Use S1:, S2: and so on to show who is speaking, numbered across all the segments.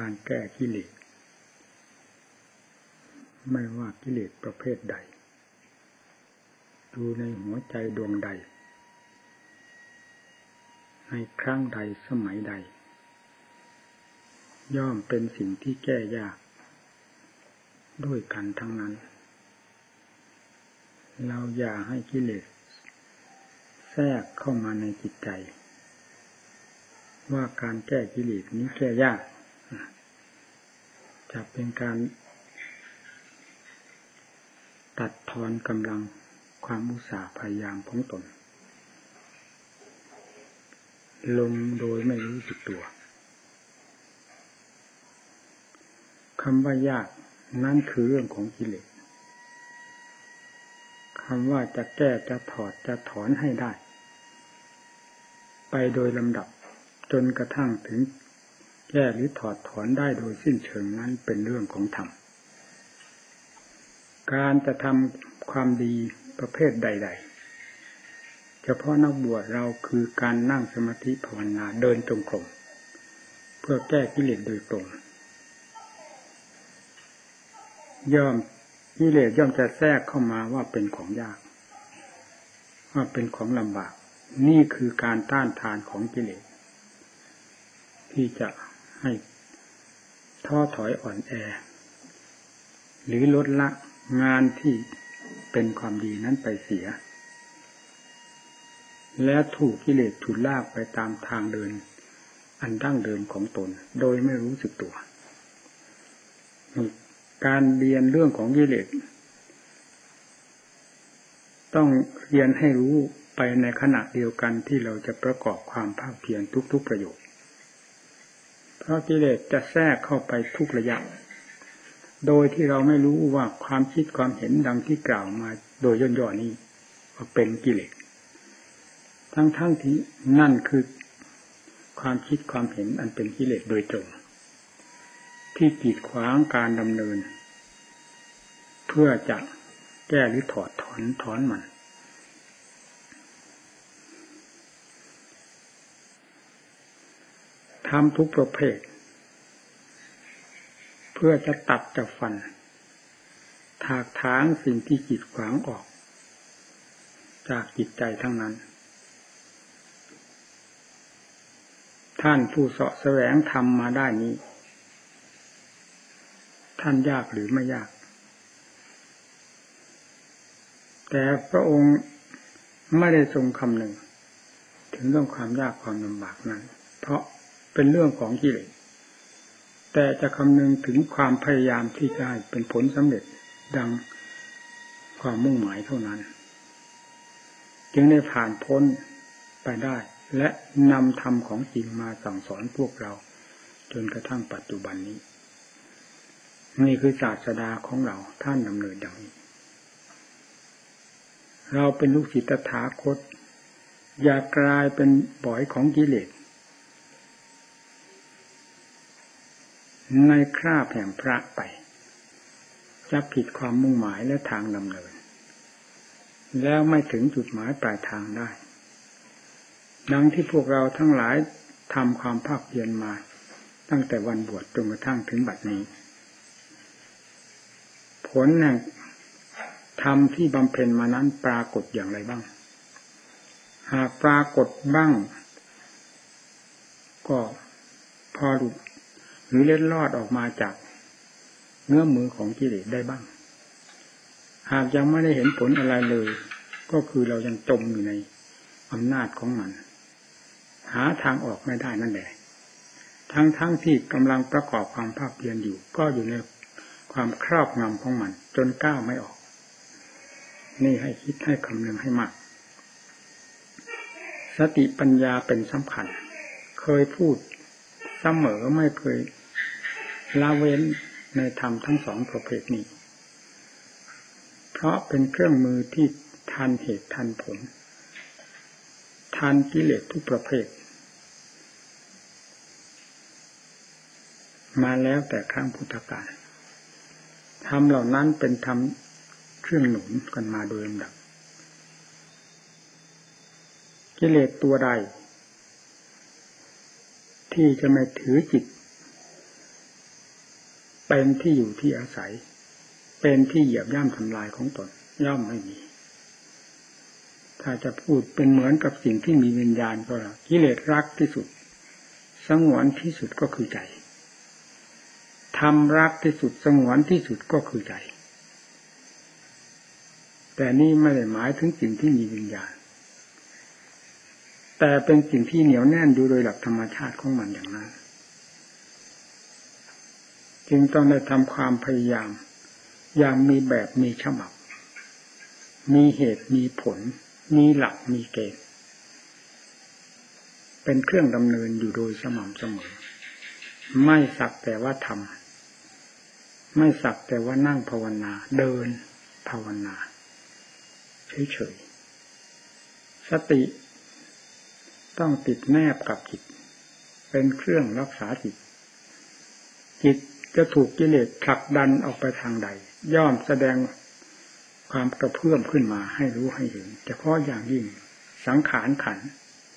S1: การแก้กิเลสไม่ว่ากิเลสประเภทใดอยู่ในหัวใจดวงใดในครั้งใดสมัยใดย่อมเป็นสิ่งที่แก้ยากด้วยกันทั้งนั้นเราอย่าให้กิเลสแทรกเข้ามาในจิตใจว่าการแก้กิเลสนี้แก้ยากจะเป็นการตัดทอนกำลังความอุตสาห์พยายามของตนลงโดยไม่รู้สึกตัวคำว่ายากนั่นคือเรื่องของกิเลสคำว่าจะแก้จะถอดจะถอนให้ได้ไปโดยลำดับจนกระทั่งถึงแก้หรือถอดถอนได้โดยสิ้นเชิงนั้นเป็นเรื่องของธรรมการจะทำความดีประเภทใดๆเฉพาะนักบวชเราคือการนั่งสมาธิภาวนาเดินจงกรมเพื่อแก้กิเลสโดยตรงกิเลสย่อมจะแทรกเข้ามาว่าเป็นของยากว่าเป็นของลำบากนี่คือการต้านทานของกิเลสที่จะให้ท้อถอยอ่อนแอหรือลดละงานที่เป็นความดีนั้นไปเสียและถูกกิเลสฉุดลากไปตามทางเดินอันดั้งเดิมของตนโดยไม่รู้สึกตัวการเรียนเรื่องของกิเลสต้องเรียนให้รู้ไปในขณะเดียวกันที่เราจะประกอบความภาคเพียรทุกๆประโยคเพราะกิเลสจะแทรกเข้าไปทุกระยะโดยที่เราไม่รู้ว่าความคิดความเห็นดังที่กล่าวมาโดยย่อๆนี้ว่าเป็นกิเลสทั้งที่นั่นคือความคิดความเห็นอันเป็นกิเลสโดยตรงที่กีดขวางการดำเนินเพื่อจะแก้หรือถอดถอนมันทำทุกประเภทเพื่อจะตัดจะฟันถากถางสิ่งที่กีดขวางออกจากจิตใจทั้งนั้นท่านผู้เสาะแสวงธรรมมาได้นี้ท่านยากหรือไม่ยากแต่พระองค์ไม่ได้ทรงคำนึงถึงเรื่องความยากความลำบากนั้นเพราะเป็นเรื่องของกิเลสแต่จะคำนึงถึงความพยายามที่จะให้เป็นผลสำเร็จดังความมุ่งหมายเท่านั้นจึงได้ผ่านพ้นไปได้และนำธรรมของจริงมาสั่งสอนพวกเราจนกระทั่งปัจจุบันนี้นี่คือศาสดาของเราท่านดำเนินอย่างนี้เราเป็นลูกศิษย์ตถาคตอย่ากลายเป็นบ่อยของกิเลสในคราบแห่งพระไปจะผิดความมุ่งหมายและทางดำเนินแล้วไม่ถึงจุดหมายปลายทางได้ดังที่พวกเราทั้งหลายทำความภาคเพียรมาตั้งแต่วันบวชจนกระทั่งถึงบัดนี้ผลแห่งธรรมที่บำเพ็ญมานั้นปรากฏอย่างไรบ้างหากปรากฏบ้างก็พอหลุดหรือเล็ดลอดออกมาจากเงื้อมมือของกิเลสได้บ้างหากยังไม่ได้เห็นผลอะไรเลยก็คือเรายังจมอยู่ในอำนาจของมันหาทางออกไม่ได้นั่นแหละทั้งที่กำลังประกอบความภาคเพียรอยู่ก็อยู่ในความครอบงำของมันจนก้าวไม่ออกนี่ให้คิดให้คำนึงให้มากสติปัญญาเป็นสำคัญเคยพูดเสมอไม่เคยละเว้นในธรรมทั้งสองประเภทนี้เพราะเป็นเครื่องมือที่ทันเหตุทันผลทันกิเลสทุกประเภทมาแล้วแต่ครั้งพุทธกาลธรรมเหล่านั้นเป็นธรรมเครื่องหนุนกันมาโดยลำดับกิเลสตัวใดที่จะไม่ถือจิตเป็นที่อยู่ที่อาศัยเป็นที่เหยียบย่ำทำลายของตนย่อมไม่มีถ้าจะพูดเป็นเหมือนกับสิ่งที่มีวิญญาณก็แล้วกิเลสรักที่สุดสงวนที่สุดก็คือใจธรรมรักที่สุดสงวนที่สุดก็คือใจแต่นี่ไม่ได้หมายถึงสิ่งที่มีวิญญาณแต่เป็นสิ่งที่เหนียวแน่นอยู่โดยหลักธรรมชาติของมันอย่างนั้นจึงต้องได้ทำความพยายามอย่างมีแบบมีฉบับมีเหตุมีผลมีหลักมีเกณฑ์เป็นเครื่องดำเนินอยู่โดยสม่ำเสมอไม่สักแต่ว่าทำไม่สักแต่ว่านั่งภาวนาเดินภาวนาเฉยๆสติต้องติดแนบกับจิตเป็นเครื่องรักษาจิตจิตจะถูกกิเลสผลักดันออกไปทางใดย่อมแสดงความกระเพื่อมขึ้นมาให้รู้ให้เห็นเฉพาะอย่างยิ่งสังขารขันธ์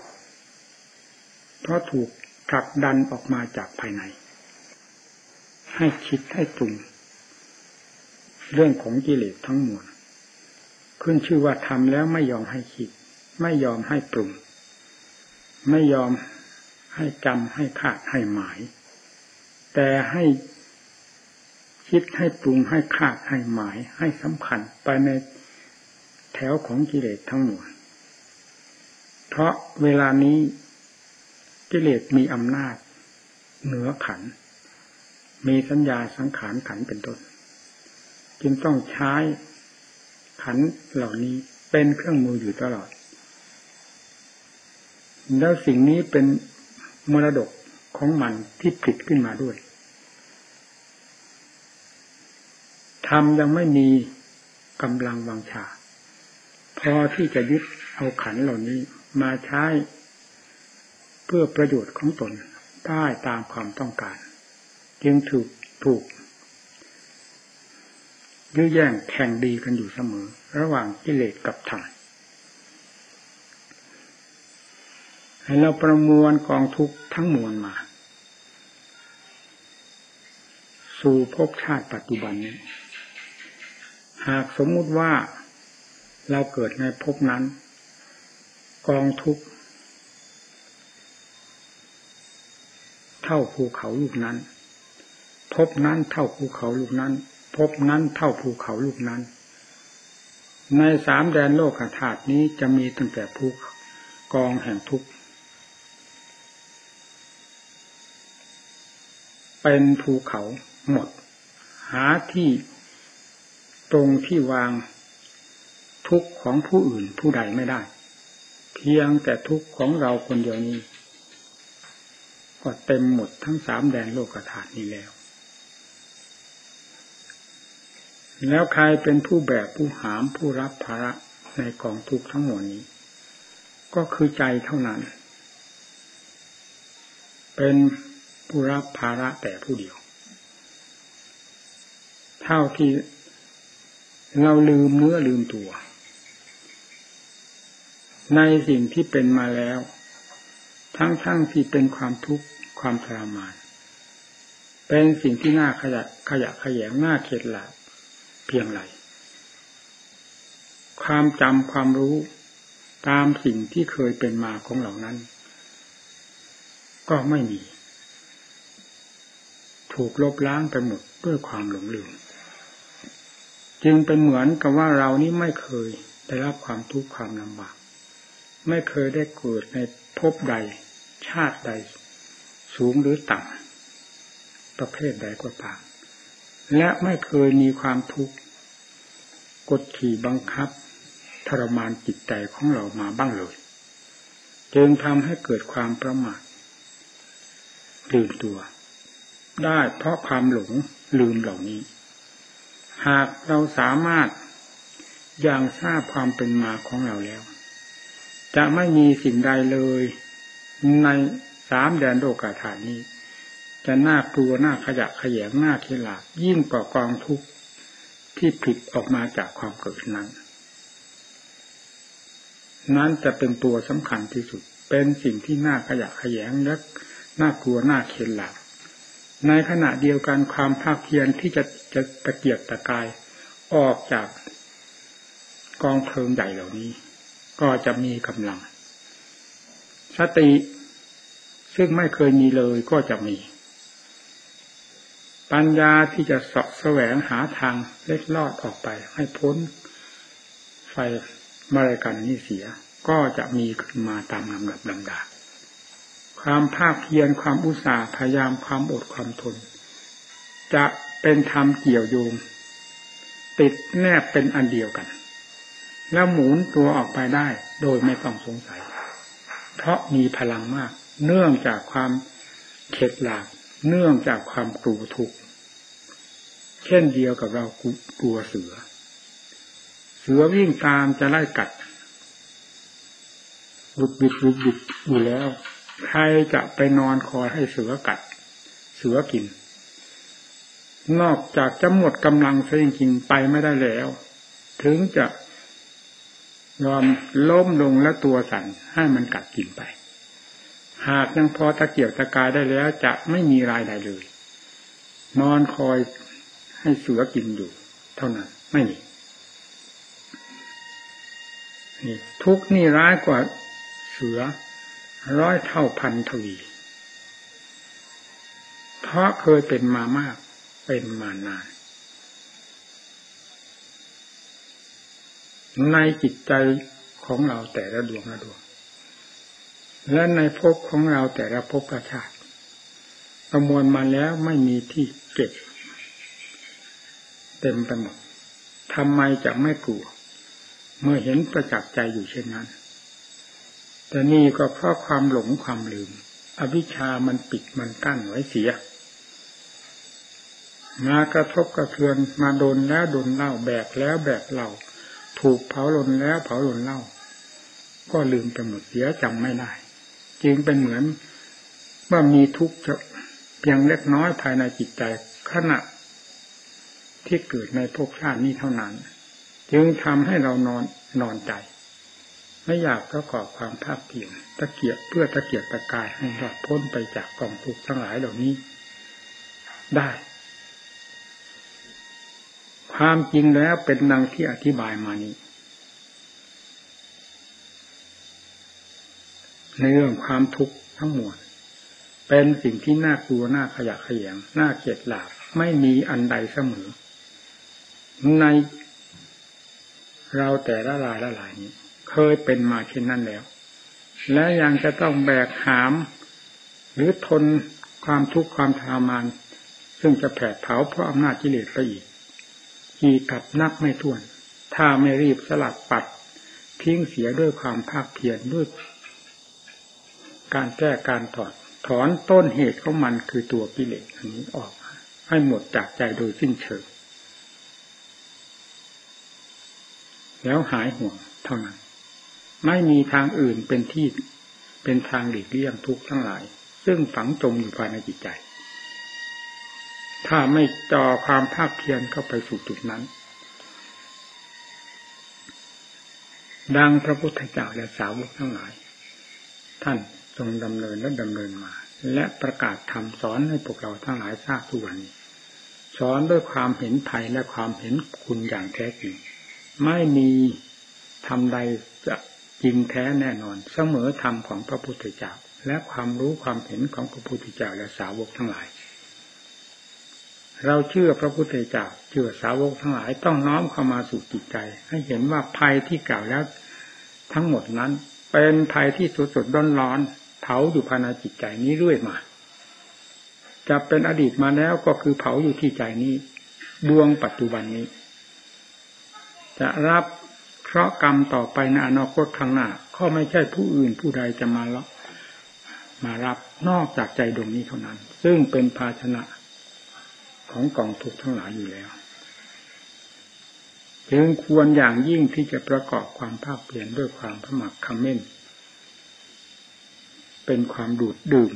S1: เพราะถูกผลักดันออกมาจากภายในให้คิดให้ปรุงเรื่องของกิเลสทั้งมวลขึ้นชื่อว่าทำแล้วไม่ยอมให้คิดไม่ยอมให้ปรุงไม่ยอมให้จำให้คาดให้หมายแต่ให้คิดให้ปรุงให้คาดให้หมายให้สำคัญไปในแถวของกิเลสทั้งมวลเพราะเวลานี้กิเลสมีอำนาจเหนือขันธ์มีสัญญาสังขารขันธ์เป็นต้นจึงต้องใช้ขันธ์เหล่านี้เป็นเครื่องมืออยู่ตลอดแล้วสิ่งนี้เป็นมรดกของมันที่ผลิตขึ้นมาด้วยธรรมยังไม่มีกำลังวังชาพอที่จะยึดเอาขันธ์เหล่านี้มาใช้เพื่อประโยชน์ของตนได้ตามความต้องการจึงถูกยื้อแย่งแข่งดีกันอยู่เสมอระหว่างกิเลสกับธรรมให้เราประมวลกองทุกข์ทั้งมวลมาสู่ภพชาติปัจจุบันนี้หากสมมุติว่าเราเกิดในภพนั้นกองทุกข์เท่าภูเขาลูกนั้นภพนั้นเท่าภูเขาลูกนั้นภพนั้นเท่าภูเขาลูกนั้นในสามแดนโลกธาตุนี้จะมีตั้งแต่ภูกองแห่งทุกข์เป็นภูเขาหมดหาที่ตรงที่วางทุกข์ของผู้อื่นผู้ใดไม่ได้เพียงแต่ทุกข์ของเราคนเดียวนี้ก็เต็มหมดทั้งสามแดนโลกธาตุนี้แล้วใครเป็นผู้แบกผู้หามผู้รับภาระในกองทุกข์ทั้งหมดนี้ก็คือใจเท่านั้นเป็นผู้รับภาระแต่ผู้เดียวเท่าที่เราลืมเนื้อลืมตัวในสิ่งที่เป็นมาแล้วทั้งที่เป็นความทุกข์ความทรมานเป็นสิ่งที่น่าขยะแขยงน่าเข็ดหลาบเพียงไรความจำความรู้ตามสิ่งที่เคยเป็นมาของเหล่านั้นก็ไม่มีถูกลบล้างไปหมดด้วยความหลงลืมจึงเป็นเหมือนกับว่าเรานี้ไม่เคยได้รับความทุกข์ความลำบากไม่เคยได้เกิดในภพใดชาติใดสูงหรือต่ำประเภทใดก็ตามและไม่เคยมีความทุกข์กดขี่บังคับทรมานจิตใจของเรามาบ้างเลยจึงทำให้เกิดความประมาทลืมตัวได้เพราะความหลงลืมเหล่านี้หากเราสามารถยังทราบความเป็นมาของเราแล้วจะไม่มีสิ่งใดเลยในสามแดนโลกธาตุนี้จะน่ากลัวน่าขยะแขยงน่าเข็ดหลาบยิ่งกว่ากองทุกข์ที่ผลิตออกมาจากความเกิดนั้นจะเป็นตัวสำคัญที่สุดเป็นสิ่งที่น่าขยะแขยงและน่ากลัวน่าเข็ดหลาบในขณะเดียวกันความภาคเพียรที่จะตะเกียกตะกายออกจากกองเพลิงใหญ่เหล่านี้ก็จะมีกำลังสติซึ่งไม่เคยมีเลยก็จะมีปัญญาที่จะเสาะแสวงหาทางเล็ดลอดออกไปให้พ้นไฟมารกันนี้เสียก็จะมีขึ้นมาตามลำดับลำดาความภาคเพียรความอุตสาห์พยายามความอดความทนจะเป็นธรรมเกี่ยวโยงติดแนบเป็นอันเดียวกันแล้วหมุนตัวออกไปได้โดยไม่ต้องสงสัยเพราะมีพลังมากเนื่องจากความเข็ดหลาบเนื่องจากความกลัวทุกข์เช่นเดียวกับเรากลัวเสือวิ่งตามจะไล่กัดบุดอยู่แล้วใครจะไปนอนคอยให้เสือกัดเสือกินนอกจากจะหมดกำลังซะจริงๆไปไม่ได้แล้วถึงจะยอมล้มลงและตัวสั่นให้มันกัดกินไปหากยังพอตะเกียกตะกายได้แล้วจะไม่มีรายใดเลยนอนคอยให้เสือกินอยู่เท่านั้นไม่มีนี่ทุกข์นี่ร้ายกว่าเสือ100 เท่าพันทวีเพราะเคยเป็นมามากเป็นมานานในจิตใจของเราแต่ละดวงและในภพของเราแต่ละภพชาติประมวลมาแล้วไม่มีที่เก็บเต็มไปหมดทำไมจะไม่กลัวเมื่อเห็นประจักษ์ใจอยู่เช่นนั้นแต่นี่ก็เพราะความหลงความลืมอวิชชามันปิดมันกั้นไว้เสียมากระทบกระเทือนมาโดนแล้วโดนเล่าแบกแล้วแบกเล่าถูกเผาลนแล้วเผาลนเล่าก็ลืมไปหมดเสียจำไม่ได้จึงเป็นเหมือนเมื่อมีทุกข์เพียงเล็กน้อยภายในจิตใจขณะที่เกิดในภพชาตินี้เท่านั้นจึงทำให้เรานอนใจไม่อยากประกอบความภาคเพียรตะเกียกเพื่อตะเกียกตะกายให้รอดพ้นไปจากกองทุกข์ทั้งหลายเหล่านี้ได้ความจริงแล้วเป็นดังที่อธิบายมานี้ในเรื่องความทุกข์ทั้งมวลเป็นสิ่งที่น่ากลัวน่าขยะแขยงน่าเกลียดหลาบไม่มีอันใดเสมอในเราแต่ละรายนี้เคยเป็นมาเช่นนั้นแล้วและยังจะต้องแบกหามหรือทนความทุกข์ความทรมานซึ่งจะแผดเผาเพราะอำนาจกิเลสไปอีกกี่กับนับไม่ถ้วนถ้าไม่รีบสลัดปัดทิ้งเสียด้วยความภาคเพียรด้วยการแก้การถอนต้นเหตุของมันคือตัวกิเลสอันนี้ออกให้หมดจากใจโดยสิ้นเชิงแล้วหายห่วงเท่านั้นไม่มีทางอื่นเป็นทางหลีกเลี่ยงทุกข์ทั้งหลายซึ่งฝังจมอยู่ภายในจิตใจถ้าไม่จ่อความภาคเพียรเข้าไปสู่จุดนั้นดังพระพุทธเจ้าและสาวกทั้งหลายท่านทรงดำเนินและดำเนินมาและประกาศธรรมสอนให้พวกเราทั้งหลายทราบทุกวันนี้สอนด้วยความเห็นภัยและความเห็นคุณอย่างแท้จริงไม่มีธรรมใดจะจริงแท้แน่นอนเสมอธรรมของพระพุทธเจ้าและความรู้ความเห็นของพระพุทธเจ้าและสาวกทั้งหลายเราเชื่อพระพุทธเจ้าเชื่อสาวกทั้งหลายต้องน้อมเข้ามาสู่จิตใจให้เห็นว่าภัยที่กล่าวแล้วทั้งหมดนั้นเป็นภัยที่สดๆร้อนๆเผาอยู่ภายในจิตใจนี้เรื่อยมาจะเป็นอดีตมาแล้วก็คือเผาอยู่ที่ใจนี้ดวงปัจจุบันนี้จะรับเคราะห์กรรมต่อไปในอนาคตข้างหน้าก็ไม่ใช่ผู้อื่นผู้ใดจะมารับนอกจากใจดวงนี้เท่านั้นซึ่งเป็นภาชนะของกองทุกข์ทั้งหลายอยู่แล้วจึงควรอย่างยิ่งที่จะประกอบความภาคเพียรด้วยความขมักเขม้นเป็นความดูดดื่ม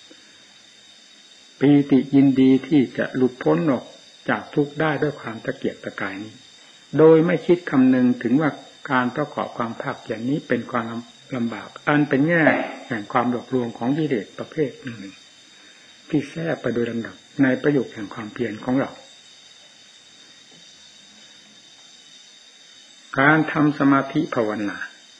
S1: ปีติยินดีที่จะหลุดพ้นออกจากทุกข์ได้ด้วยความตะเกียกตะกายนี้โดยไม่คิดคำนึงถึงว่าการประกอบความภาคเพียรนี้เป็นความลำบากอันเป็นแง่แห่งความหลอกลวงของกิเลสประเภทหนึ่งที่แทรกไปโดยลำดับในประโยชน์แห่งความเพียรของเราการทำสมาธิภาวนา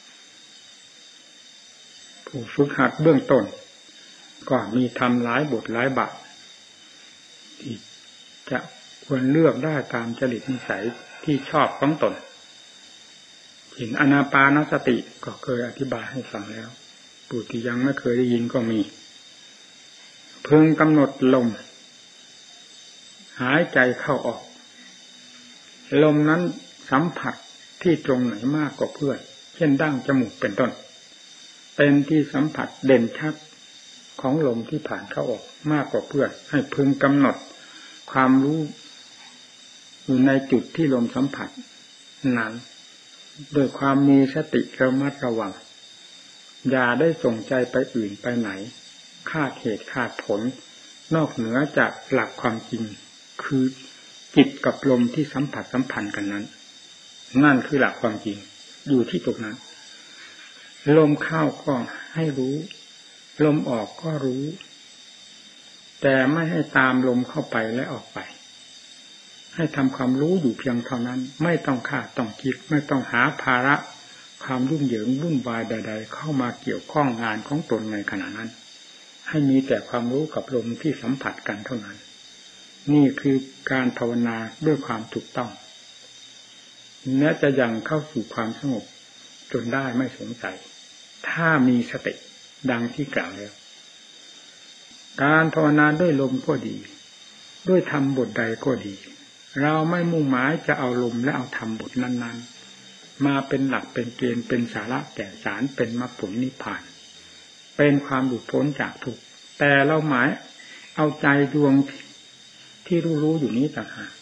S1: ผู้ฝึกหัดเบื้องต้นก็มีทำหลายบทหลายบาทที่จะควรเลือกได้ตามจริตนิสัยที่ชอบของตนเห็นอานาปานสติก็เคยอธิบายให้ฟังแล้วผู้ที่ยังไม่เคยได้ยินก็มีเพิ่งกำหนดลมหายใจเข้าออกลมนั้นสัมผัสที่ตรงไหนมากกว่าเพื่อนเช่นดั้งจมูกเป็นต้นเป็นที่สัมผัสเด่นชัดของลมที่ผ่านเข้าออกมากกว่าเพื่อนให้พึงกำหนดความรู้อยู่ในจุดที่ลมสัมผัสนั้นโดยความมีสติระมัดระวังอย่าได้ส่งใจไปอื่นไปไหนคาดเหตุคาดผลนอกเหนือจากหลักความจริงคือจิตกับลมที่สัมผัสสัมพันธ์กันนั้นนั่นคือหลักความจริงอยู่ที่ตรงนั้นลมเข้าก็ให้รู้ลมออกก็รู้แต่ไม่ให้ตามลมเข้าไปและออกไปให้ทำความรู้อยู่เพียงเท่านั้นไม่ต้องคาดต้องคิดไม่ต้องหาภาระความยุ่งเหยิงวุ่นวายใดๆเข้ามาเกี่ยวข้องงานของตนในขณะนั้นให้มีแต่ความรู้กับลมที่สัมผัสกันเท่านั้นนี่คือการภาวนาด้วยความถูกต้องแม้จะยังเข้าสู่ความสงบจนได้ไม่สงสัยถ้ามีสติดังที่กล่าวแล้วการภาวนาด้วยลมก็ดีด้วยธรรมบทใดก็ดีเราไม่มุ่งหมายจะเอาลมและเอาธรรมบทนั้นๆมาเป็นหลักเป็นเกณฑ์เป็นสาระแก่นสารเป็นมรรคผลนิพพานเป็นความหลุดพ้นจากทุกข์แต่เราหมายเอาใจดวงที่รู้อยู่นี้ต่างหาก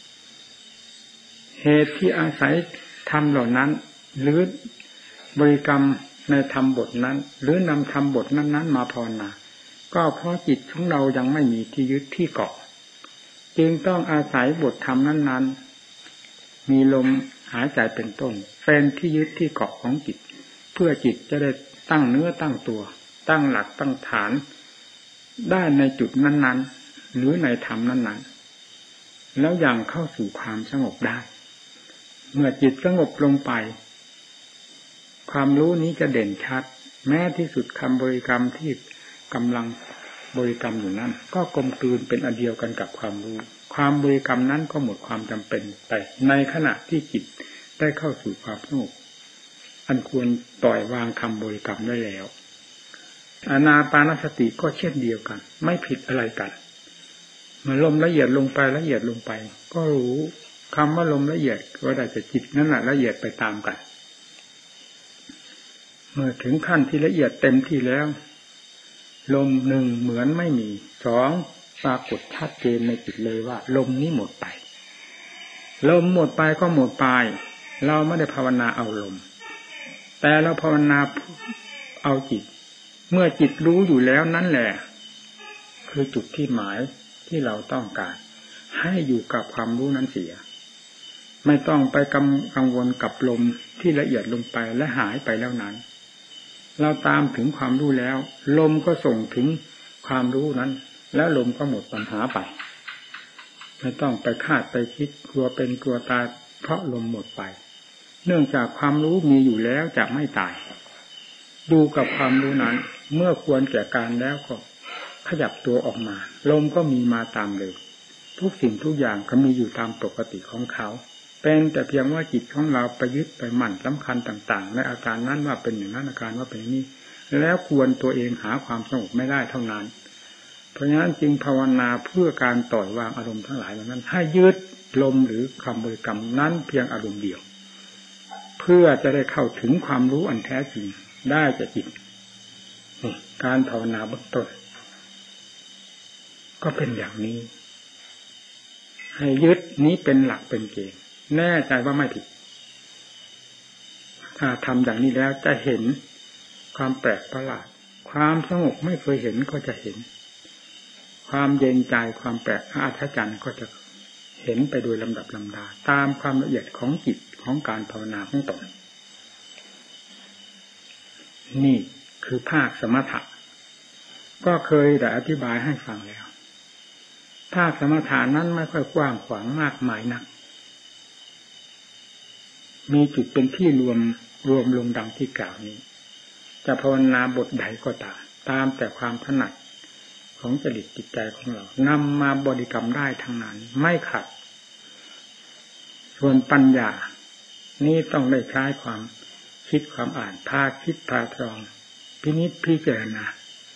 S1: เหตุที่อาศัยธรรมเหล่านั้นหรือบริกรรมในธรรมบทนั้นหรือนำธรรมบทนั้นๆมาภาวนาก็เพราะจิตของเรายังไม่มีที่ยึดที่เกาะจึงต้องอาศัยบทธรรมนั้นๆมีลมหายใจเป็นต้นเป็นที่ยึดที่เกาะของจิตเพื่อจิตจะได้ตั้งเนื้อตั้งตัวตั้งหลักตั้งฐานได้ในจุดนั้นๆหรือในธรรมนั้นๆแล้วยังเข้าสู่ความสงบได้เมื่อจิตสงบลงไปความรู้นี้จะเด่นชัดแม้ที่สุดคำบริกรรมที่กำลังบริกรรมอยู่นั้นก็กลมกลืนเป็นอันเดียวกันกับความรู้ความบริกรรมนั้นก็หมดความจำเป็นไปในขณะที่จิตได้เข้าสู่ความสงบอันควรปล่อยวางคำบริกรรมได้แล้วอานาปานสติก็เช่นเดียวกันไม่ผิดอะไรกันเมื่อลมละเอียดลงไปละเอียดลงไปก็รู้คำว่าลมละเอียดก็ได้แต่จิตนั่นแหละละเอียดไปตามกันเมื่อถึงขั้นที่ละเอียดเต็มที่แล้วลมหนึ่งเหมือนไม่มีสองปรากฏชัดเจนในจิตเลยว่าลมนี้หมดไปลมหมดไปก็หมดไปเราไม่ได้ภาวนาเอาลมแต่เราภาวนาเอาจิตเมื่อจิตรู้อยู่แล้วนั่นแหละคือจุดที่หมายที่เราต้องการให้อยู่กับความรู้นั้นเสียไม่ต้องไปกังวลกับลมที่ละเอียดลงไปและหายไปแล้วนั้นเราตามถึงความรู้แล้วลมก็ส่งถึงความรู้นั้นแล้วลมก็หมดปัญหาไปไม่ต้องไปคาดไปคิดกลัวเป็นกลัวตายเพราะลมหมดไปเนื่องจากความรู้มีอยู่แล้วจะไม่ตายดูกับความรู้นั้นเมื่อควรแก่การแล้วก็ขยับตัวออกมาลมก็มีมาตามเลยทุกสิ่งทุกอย่างก็มีอยู่ตามปกติของเขาเป็นแต่เพียงว่าจิตของเราไปยึดไปหมั่นสำคัญต่างๆในอาการนั้นว่าเป็นอย่างนั้นอาการว่าเป็นอย่างนี้แล้วควรตัวเองหาความสงบไม่ได้เท่านั้นเพราะฉะนั้นจึงภาวนาเพื่อการปล่อยวางอารมณ์ทั้งหลายเหล่านั้นให้ยึดลมหรือคำบริกรรมนั้นเพียงอารมณ์เดียวเพื่อจะได้เข้าถึงความรู้อันแท้จริงได้จากจิตการภาวนาเบื้องต้นก็เป็นอย่างนี้ให้ยึดนี้เป็นหลักเป็นเกณฑ์แน่ใจว่าไม่ผิดถ้าทำอย่างนี้แล้วจะเห็นความแปลกประหลาดความสงบไม่เคยเห็นก็จะเห็นความเย็นใจความแปลกอัศจรรย์ก็จะเห็นไปโดยลำดับลำดาตามความละเอียดของจิตของการภาวนาของตนนี่คือภาคสมถะก็เคยได้อธิบายให้ฟังแล้วภาคสมถะนั้นไม่ค่อยกว้างขวางมากมายนักมีจุดเป็นที่รวมลงดังที่กล่าวนี้จะภาวนาบทใดก็ตามแต่ความถนัดของจริตจิตใจของเรานำมาบริกรรมได้ทั้งนั้นไม่ขัดส่วนปัญญานี่ต้องได้ใช้ความคิดความอ่านพาคิดพาตรองพินิจพิจารณา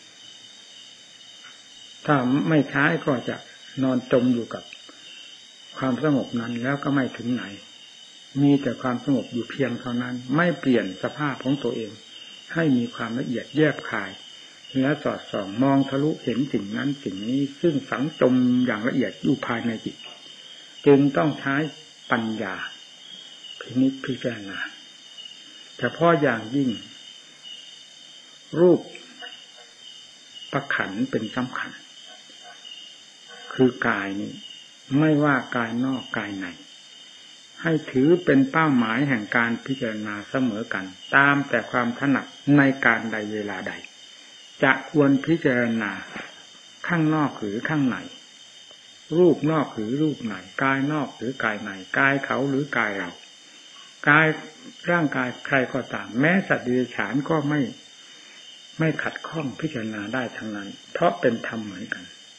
S1: ถ้าไม่ใช้ก็จะนอนจมอยู่กับความสงบนั้นแล้วก็ไม่ถึงไหนมีแต่ความสงบอยู่เพียงเท่านั้นไม่เปลี่ยนสภาพของตัวเองให้มีความละเอียดแยบคายและสอดส่องมองทะลุเห็นสิ่งนั้นสิ่งนี้ซึ่งฝังจมอย่างละเอียดอยู่ภายในจิตจึงต้องใช้ปัญญาพินิจพิจารณาเฉพาะอย่างยิ่งรูปประขันเป็นสำคัญคือกายนี้ไม่ว่ากายนอกกายในให้ถือเป็นเป้าหมายแห่งการพิจารณาเสมอกันตามแต่ความถนัดในการใดเวลาใดจะควรพิจารณาข้างนอกหรือข้างในรูปนอกหรือรูปในกายนอกหรือกายในกายเขาหรือกายเรากายร่างกายใครก็ตามแม้สัตว์เดรัจฉานก็ไม่ขัดข้องพิจารณาได้ทั้งนั้นเพราะเป็นธรรมเหมือนกัน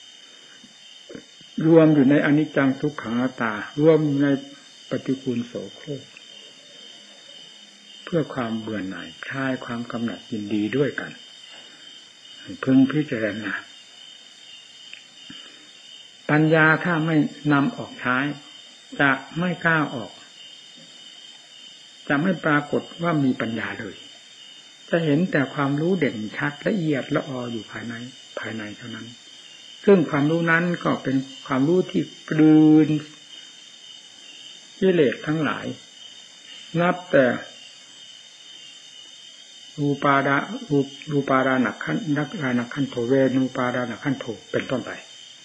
S1: รวมอยู่ในอนิจจังทุกขังอนัตตารวมในปฏิกูลโสโครกเพื่อความเบื่อหน่ายคลายความกำหนัดยินดีด้วยกันพึงพิจารณาปัญญาถ้าไม่นำออกใช้จะไม่กล้าออกจะไม่ปรากฏว่ามีปัญญาเลยจะเห็นแต่ความรู้เด่นชัดละเอียดละอออยู่ภายในเท่านั้นซึ่งความรู้นั้นก็เป็นความรู้ที่กลืนกิเลสทั้งหลายนับแต่รูปาดานักขันนักรานักขันโทเวนูปาดานักขันโทเป็นต้นไป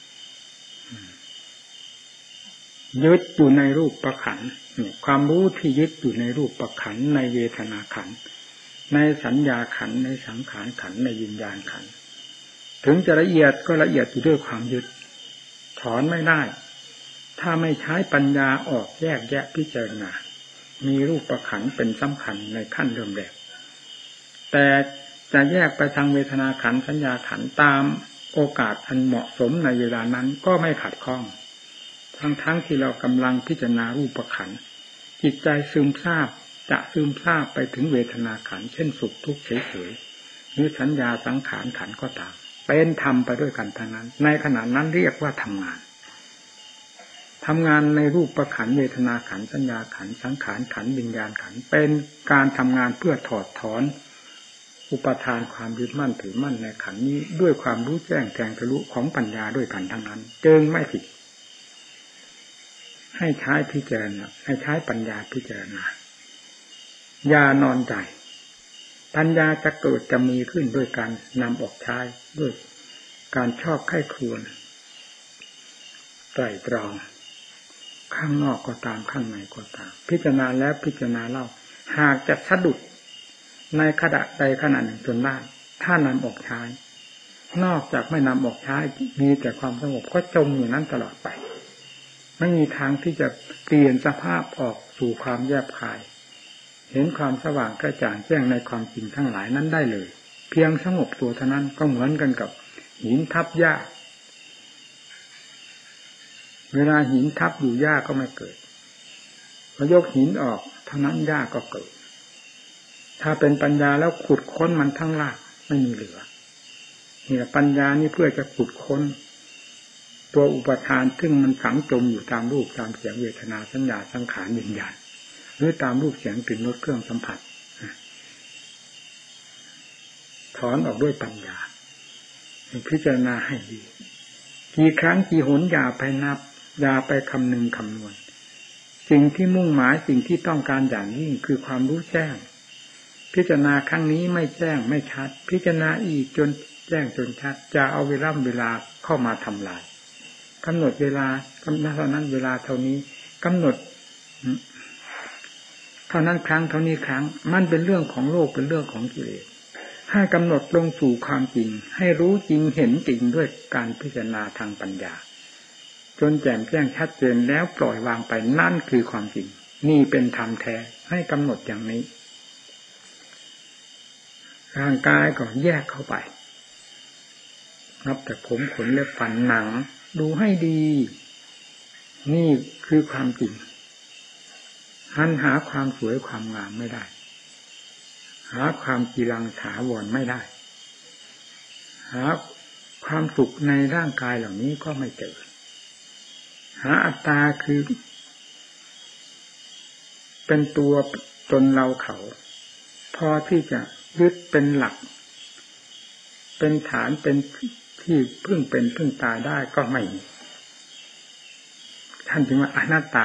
S1: ยึดอยู่ในรูปประขันความรู้ที่ยึดอยู่ในรูปประขันในเวทนาขันในสัญญาขันในสังขารขันในวิญญาณขันถึงจะละเอียดก็ละเอียดอยู่ด้วยความยึดถอนไม่ได้ถ้าไม่ใช้ปัญญาออกแยกแยะพิจารณามีรูปประขันเป็นสำคัญในขั้นเริ่มแรกแต่จะแยกไปทางเวทนาขันสัญญาขันตามโอกาสอันเหมาะสมในเวลานั้นก็ไม่ขัดข้องทั้งที่เรากำลังพิจารณารูปขันธ์จิตใจซึมซาบจะซึมซาบไปถึงเวทนาขันธ์เช่นสุขทุกข์เฉยๆหรือสัญญาสังขารขันธ์ก็ตามเป็นธรรมไปด้วยกันทั้งนั้นในขณะนั้นเรียกว่าทำงานในรูปขันธ์เวทนาขันธ์สัญญาขันธ์สังขารขันธ์วิญญาณขันธ์เป็นการทำงานเพื่อถอดถอนอุปทานความยึดมั่นถือมั่นในขันธ์นี้ด้วยความรู้แจ้งแทงทะลุของปัญญาด้วยกันทั้งนั้นจึงไม่ผิดให้ใช้พิจารณาให้ใช้ปัญญาพิจารณาอย่านอนใจปัญญาจะเกิดจะมีขึ้นด้วยการนำออกใช้ด้วยการชอบใคร่ครวญไตร่ตรองข้างนอกก็ตามข้างในก็ตามพิจารณาแล้วพิจารณาเล่าหากจะสะดุดในขณะใดขณะหนึ่งจนได้ถ้านำออกใช้นอกจากไม่นำออกใช้มีแต่ความสงบก็จมอยู่นั้นตลอดไปไม่มีทางที่จะเปลี่ยนสภาพออกสู่ความแยบคายเห็นความสว่างกระจ่างแจ้งในความจริงทั้งหลายนั้นได้เลยเพียงสงบตัวเท่านั้นก็เหมือนกันกับหินทับหญ้าเวลาหินทับอยู่หญ้าก็ไม่เกิดพอยกหินออกเท่านั้นหญ้าก็เกิดถ้าเป็นปัญญาแล้วขุดค้นมันทั้งรากไม่มีเหลือเนี่ยปัญญานี่เพื่อจะขุดค้นตัวอุปทานซึ่งมันฝังจมอยู่ตามรูปตามเสียงเวทนาสัญญาสังขารวิญญาณหรือตามรูปเสียงกลิ่นรสเครื่องสัมผัสถอนออกด้วยปัญญาพิจารณาให้ดีกี่ครั้งกี่หนอย่าไปนับอย่าไปคำนึงคำนวณสิ่งที่มุ่งหมายสิ่งที่ต้องการอย่างยิ่งคือความรู้แจ้งพิจารณาครั้งนี้ไม่แจ้งไม่ชัดพิจารณาอีกจนแจ้งจนชัดจะเอาเวลาเข้ามาทำลายกำหนดเวลากำหนดเท่านั้นเวลาเท่านี้กำหนดเท่านั้นครั้งเท่านี้ครั้งมันเป็นเรื่องของโลกเป็นเรื่องของกิเลสให้กำหนดลงสู่ความจริงให้รู้จริงเห็นจริงด้วยการพิจารณาทางปัญญาจนแจ่มแจ้งชัดเจนแล้วปล่อยวางไปนั่นคือความจริงนี่เป็นธรรมแท้ให้กำหนดอย่างนี้ร่างกายก็แยกเข้าไปนับแต่ผมขนเล็บฟันหนังดูให้ดีนี่คือความจริงหาความสวยความงามไม่ได้หาความกีรังถาวรไม่ได้หาความสุขในร่างกายเหล่านี้ก็ไม่เจอหาอัตตาคือเป็นตัวตนเราเขาพอที่จะยึดเป็นหลักเป็นฐานเป็นที่พึ่งเป็นพึ่งตายได้ก็ไม่มีท่านจึงว่าอนัตตา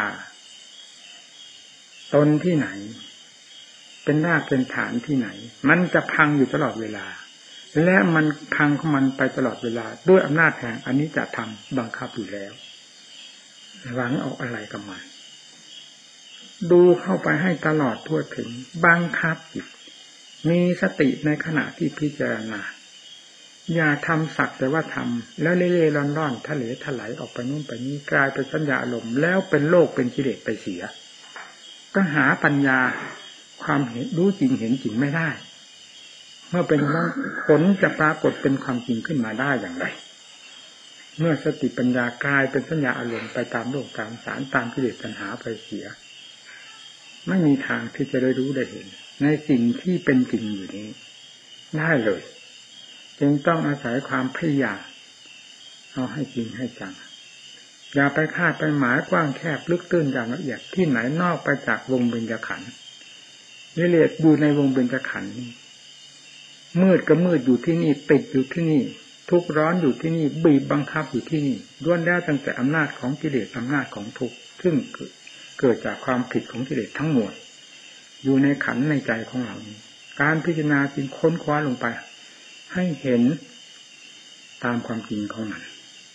S1: ตนที่ไหนเป็นรากเป็นฐานที่ไหนมันจะพังอยู่ตลอดเวลาและมันพังของมันไปตลอดเวลาด้วยอำนาจแห่งอนิจจธรรมบังคับอยู่แล้วหวังเอาอะไรกับมันดูเข้าไปให้ตลอดทั่วถึงบังคับจิตมีสติในขณะที่พิจารณาอย่าทำสักแต่ว่าทำแล้วเล่ๆร่อนๆทะเลถลายออกไปนู่นไปนี่กลายเป็นสัญญาอารมณ์แล้วเป็นโลกเป็นกิเลสไปเสียก็หาปัญญาความเห็นรู้จริงเห็นจริงไม่ได้เมื่อเป็นนั้นผลจะปรากฏเป็นความจริงขึ้นมาได้อย่างไรเมื่อสติปัญญากลายเป็นสัญญาอารมณ์ไปตามโลกตามสารตามกิเลสตัณหาไปเสียไม่มีทางที่จะได้รู้ได้เห็นในสิ่งที่เป็นจริงอยู่นี้ได้เลยจึงต้องอาศัยความพยายามเอาให้จริงให้จังอย่าไปคาดไปหมายกว้างแคบลึกตื้นอย่างละเอียดที่ไหนนอกไปจากวงเบญจขันธ์กิเลสอยู่ในวงเบญจขันธ์นี้มืดก็มืดอยู่ที่นี่ติดอยู่ที่นี่ทุกข์ร้อนอยู่ที่นี่บีบบังคับอยู่ที่นี่ล้วนแล้วตั้งแต่อำนาจของกิเลสอำนาจของทุกข์ซึ่งเกิดจากความผิดของกิเลสทั้งหมดอยู่ในขันธ์ในใจของเราการพิจารณาจึงค้นคว้าลงไปให้เห็นตามความจริงของมัน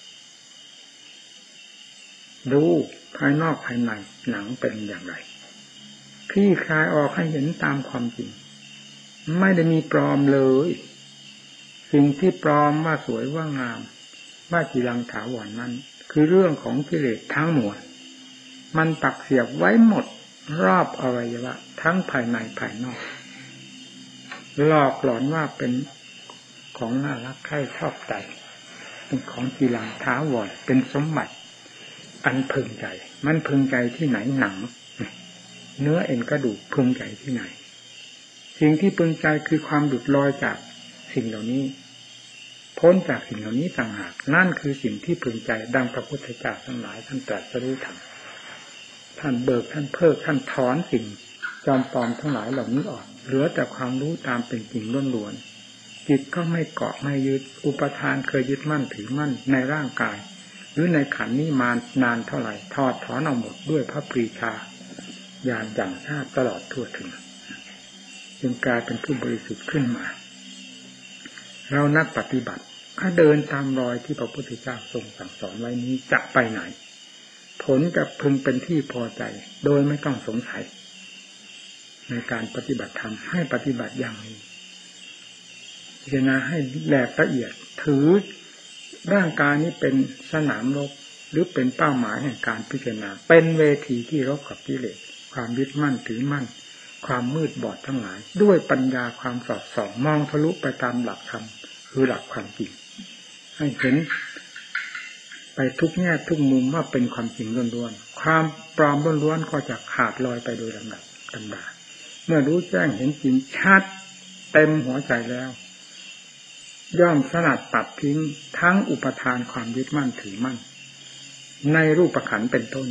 S1: ดูภายนอกภายในหนังเป็นอย่างไรคลี่คลายออกให้เห็นตามความจริงไม่ได้มีปลอมเลยสิ่งที่ปลอมว่าสวยว่างามว่าจีรังถาวรนั้นคือเรื่องของกิเลสทั้งหมดมันปักเสียบไว้หมดรอบอวัยวะทั้งภายในภายนอกหลอกหลอนว่าเป็นของน่ารักใคร่ชอบใจเป็นของจีรังถาวรเป็นสมบัติอันพึงใจมันพึงใจที่ไหนหนังเนื้อเอ็นกระดูกพึงใจที่ไหนสิ่งที่พึงใจคือความหลุดลอยจากสิ่งเหล่านี้พ้นจากสิ่งเหล่านี้ต่างหากนั่นคือสิ่งที่พึงใจดังพระพุทธเจ้าทั้งหลายท่านตรัสรู้ธรรมท่านเบิกท่านเพิกท่านถอนสิ่งจอมปลอมทั้งหลายเหล่านี้ออกเหลือแต่ความรู้ตามเป็นจริงล้วนๆจิตก็ไม่เกาะไม่ยึดอุปทานเคยยึดมั่นถือมั่นในร่างกายหรือในขันธ์นี้มานานเท่าไหร่ถอดถอนเอาหมดด้วยพระปรีชาญาณอย่างทราบตลอดทั่วถึงจึงกลายเป็นผู้บริสุทธิ์ขึ้นมาเรานักปฏิบัติถ้าเดินตามรอยที่พระพุทธเจ้าทรงสั่งสอนไว้นี้จะไปไหนผลจะพึงเป็นที่พอใจโดยไม่ต้องสงสัยในการปฏิบัติธรรมให้ปฏิบัติอย่างนี้พิจารณาให้แหลกละเอียดถือร่างกายนี้เป็นสนามรบหรือเป็นเป้าหมายแห่งการพิจารณาเป็นเวทีที่รบกับกิเลสความยึดมั่นถือมั่นความมืดบอดทั้งหลายด้วยปัญญาความสอดส่องมองทะลุไปตามหลักธรรมคือหลักความจริงให้เห็นไปทุกแง่ทุกมุมว่าเป็นความจริงล้วนๆความปลอมล้วนๆก็จะขาดลอยไปโดยลำดับตำดาเมื่อรู้แจ้งเห็นจริงชัดเต็มหัวใจแล้วย่อมสลัดตัดทิ้งทั้งอุปทานความยึดมั่นถือมั่นในรูปขันธ์เป็นต้น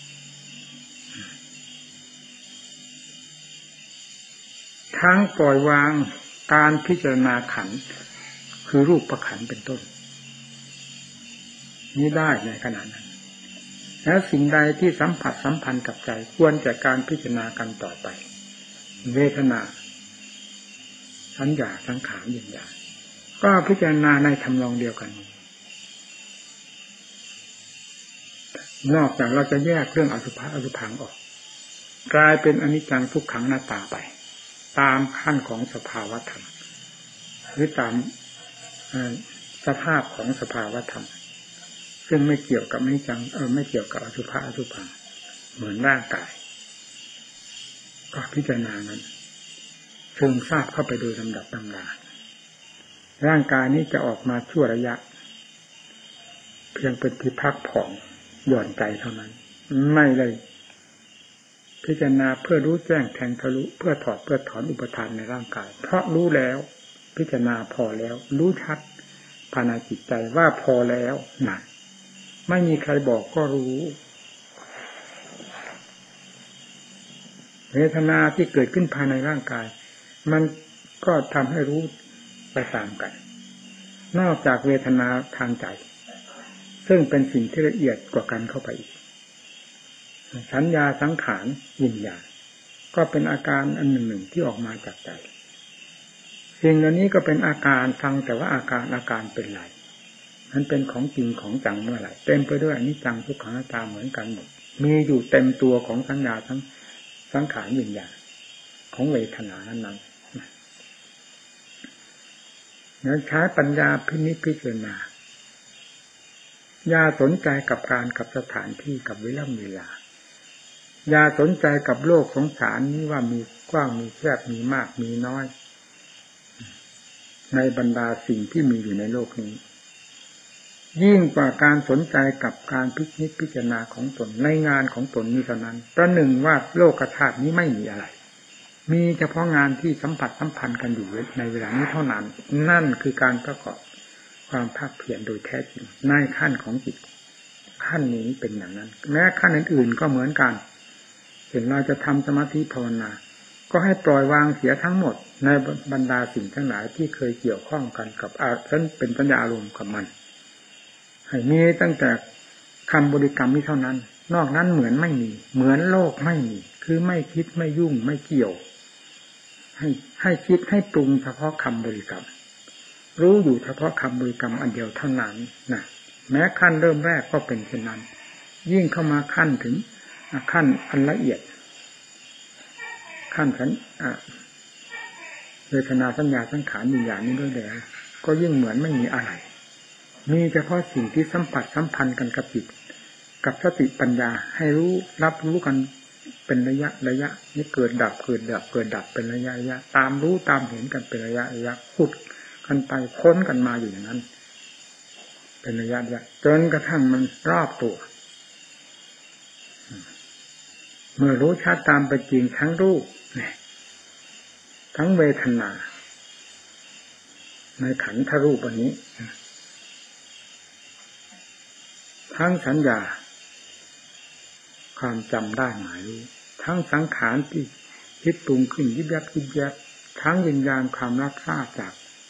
S1: ทั้งปล่อยวางการพิจารณาขันธ์คือรูปขันธ์เป็นต้นนี้ได้ในขณะนั้นแล้วสิ่งใดที่สัมผัสสัมพันธ์กับใจควรแก่การพิจารณากันต่อไปเวทนาสัญญาสังขารวิญญาณก็พิจารณาในทำนองเดียวกันนอกจากเราจะแยกเรื่องอสุภะอสุภังออกกลายเป็นอนิจจังทุกขังอนัตตาไปตามขั้นของสภาวธรรมหรือตามสภาพของสภาวธรรมซึ่งไม่เกี่ยวกับนิจังไม่เกี่ยวกับอสุภะอสุภังเหมือนร่างกายก็พิจารณานั้นซึมซาบเข้าไปโดยลำดับตำราร่างกายนี้จะออกมาชั่วระยะเพียงเป็นที่พักผ่อนหย่อนใจเท่านั้นไม่เลยพิจารณาเพื่อรู้แจ้งแทงทะลุเพื่อถอดเพื่อถอนอุปทานในร่างกายเพราะรู้แล้วพิจารณาพอแล้วรู้ชัดภายในจิตใจว่าพอแล้วนั่นไม่มีใครบอกก็รู้เวทนาที่เกิดขึ้นภายในร่างกายมันก็ทำให้รู้ไปตามกันนอกจากเวทนาทางใจซึ่งเป็นสิ่งที่ละเอียดกว่ากันเข้าไปอีกสัญญาสังขารวิญญาณก็เป็นอาการอันหนึ่งที่ออกมาจากใจสิ่งเหล่านี้ก็เป็นอาการฟังแต่ว่าอาการเป็นไรมันเป็นของจริงของจังเมื่อไหร่เต็มไปด้วยอนิจจังทุกขังอนัตตาเหมือนกันหมดมีอยู่เต็มตัวของสัญญาทั้งสังขารวิญญาณของเวทนานั้นนั้นใช้ปัญญาพินิจพิจารณาอย่าสนใจกับการกับสถานที่กับเวลาอย่าสนใจกับโลกสงสารนี้ว่ามีกว้างมีแคบมีมากมีน้อยในบรรดาสิ่งที่มีอยู่ในโลกนี้ยิ่งกว่าการสนใจกับการพินิจพิจารณาของตนในงานของตนนี้เท่านั้นประหนึ่งว่าโลกธาตุนี้ไม่มีอะไรมีเฉพาะงานที่สัมผัสสัมพันธ์กันอยู่ในเวลานี้เท่านั้นนั่นคือการประกอบความภาคเพียรโดยแท้จริงในขั้นของจิตขั้นนี้เป็นอย่างนั้นแม้ขั้นอื่นๆก็เหมือนกันเห็นเราจะทำสมาธิภาวนาก็ให้ปล่อยวางเสียทั้งหมดในบรรดาสิ่งทั้งหลายที่เคยเกี่ยวข้องกันกับเป็นปัญญาอารมณ์กับมันให้มีตั้งแต่คำบริกรรมนี้เท่านั้นนอกนั้นเหมือนไม่มีเหมือนโลกไม่มีคือไม่คิดไม่ยุ่งไม่เกี่ยวให้คิดให้ปรุงเฉพาะคำบริกรรมรู้อยู่เฉพาะคำบริกรรมอันเดียวเท่านั้นนะแม้ขั้นเริ่มแรกก็เป็นเช่นนั้นยิ่งเข้ามาขั้นถึงขั้นอันละเอียดขั้นเวทนาสัญญาสังขารวิญญาณนี้ด้วยแล้วก็ยิ่งเหมือนไม่มีอะไรมีเฉพาะสิ่งที่สัมผัสสัมพันธ์กันกับจิตกับสติปัญญาให้รู้รับรู้กันเป็นระยะนี่เกิดดับเป็นระยะตามรู้ตามเห็นกันเป็นระยะขุดกันไปค้นกันมาอยู่อย่างนั้นเป็นระยะจนกระทั่งมันรอบตัวเมื่อรู้ชัดตามเป็นจริงทั้งรูปทั้งเวทนาในขันธรูปอันนี้ทั้งสัญญาความจำได้หมายรู้ทั้งสังขารที่คิดปรุงขึ้นยิบยับทั้งวิญญาณความรับทราบจาก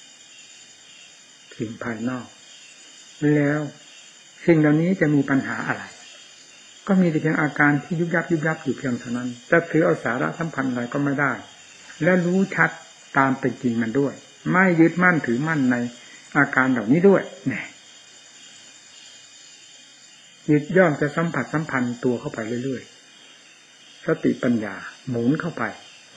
S1: สิ่งภายนอกแล้วสิ่งเหล่านี้จะมีปัญหาอะไรก็มีแต่เพียงอาการที่ยุบยับอยู่เพียงเท่านั้นจะถือเอาสาระสัมพันธ์อะไรก็ไม่ได้และรู้ชัดตามเป็นจริงมันด้วยไม่ยึดมั่นถือมั่นในอาการเหล่านี้ด้วยเนี่ยจิตย่อมจะสัมผัสสัมพันธ์ตัวเข้าไปเรื่อยๆสติปัญญาหมุนเข้าไป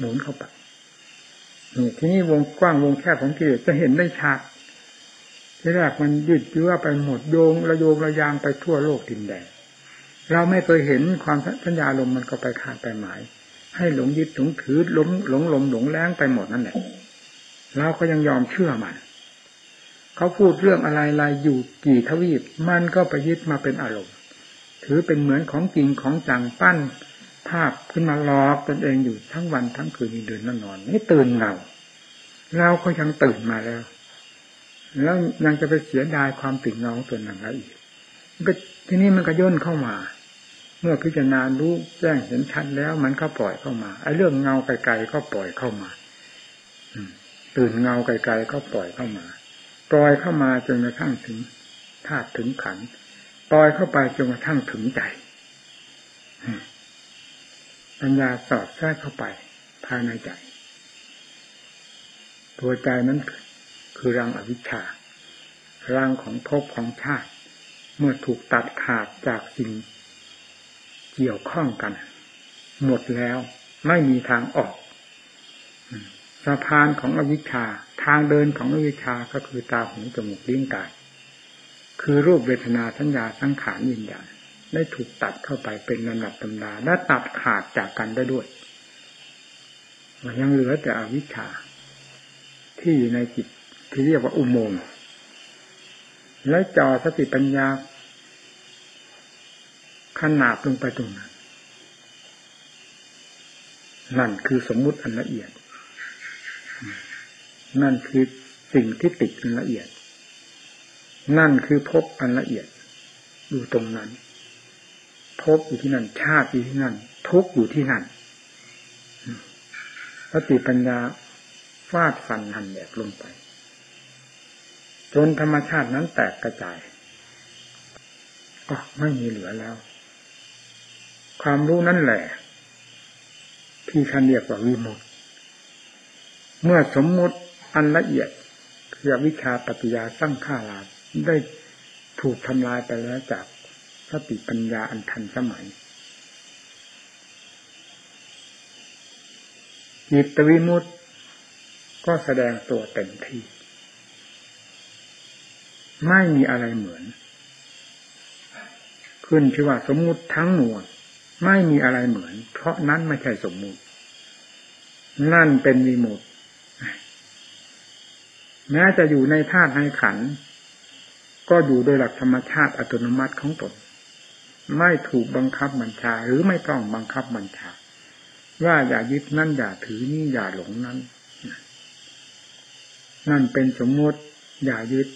S1: นี่ที่นี่วงกว้างวงแคบของกิเลสจะเห็นได้ชัดที่แรกมันยืดเยื้อไปหมดโยงระยางไปทั่วโลกดินแดนเราไม่เคยเห็นความสัญญาลมมันก็ไปคาดไปหมายให้หลงยึดหลงถือหลงแรงไปหมดนั่นแหละเราก็ยังยอมเชื่อมันเขาพูดเรื่องอะไรอยู่กี่ทวีปมันก็ไปยึดมาเป็นอารมณ์ถือเป็นเหมือนของจริงของจังปั้นภาพขึ้นมาหลอกตนเองอยู่ทั้งวันทั้งคืนเดินนอนไม่ตื่นเราก็ยังตื่นมาแล้วยังจะไปเสียดายความตื่นเงาตัวนั้นแล้วอีกก็ทีนี้มันก็ย่นเข้ามาเมื่อพิจารณารู้แจ้งเห็นชัดแล้วมันก็ปล่อยเข้ามาไอ้เรื่องเงาไกลๆก็ปล่อยเข้ามาตื่นเงาไกลๆก็ปล่อยเข้ามาจนกระทั่งถึงธาตุถึงขันธ์ปล่อยเข้าไปจนกระทั่งถึงใจปัญญาสอดแทรกเข้าไปภายในใจตัวใจนั้นคือรังอวิชชารังของภพของชาติเมื่อถูกตัดขาดจากสิ่งเกี่ยวข้องกันหมดแล้วไม่มีทางออกสะพานของอวิชชาทางเดินของอวิชชาก็คือตาหูจมูกลิ้นกายคือรูปเวทนาสัญญาสังขารวิญญาณได้ถูกตัดเข้าไปเป็นลำดับตำดาและตัดขาดจากกันได้ด้วยมันยังเหลือแต่อวิชชาที่อยู่ในจิตที่เรียกว่าอุโมงค์และจ่อสติปัญญาขนาบลงไปตรงนั้นนั่นคือสมมุติอันละเอียดนั่นคือสิ่งที่ติดอันละเอียดนั่นคือภพอันละเอียดอยู่ตรงนั้นภพอยู่ที่นั่นชาติอยู่ที่นั่นทุกข์อยู่ที่นั่นสติปัญญาฟาดฟันหันแหลกลงไปจนธรรมชาตินั้นแตกกระจายก็ไม่มีเหลือแล้วความรู้นั่นแหละที่ท่านเรียกว่าวิมุตติเมื่อสมมุติอันละเอียดคือวิชาปัจจยาสังขาราได้ถูกทำลายไปแล้วจากสติปัญญาอันทันสมัยจิตวิมุตติก็แสดงตัวเต็มที่ไม่มีอะไรเหมือนขึ้นชื่อว่าสมมุติทั้งมวลไม่มีอะไรเหมือนเพราะนั้นไม่ใช่สมมุตินั่นเป็นวิมุตติแม้จะอยู่ในธาตุในขันธ์ก็อยู่โดยหลักธรรมชาติอัตโนมัติของตนไม่ถูกบังคับบัญชาหรือไม่ต้องบังคับบัญชาว่าอย่ายึดนั่นอย่าถือนี่อย่าหลงนั้นนั่นเป็นสมมติอย่ายึด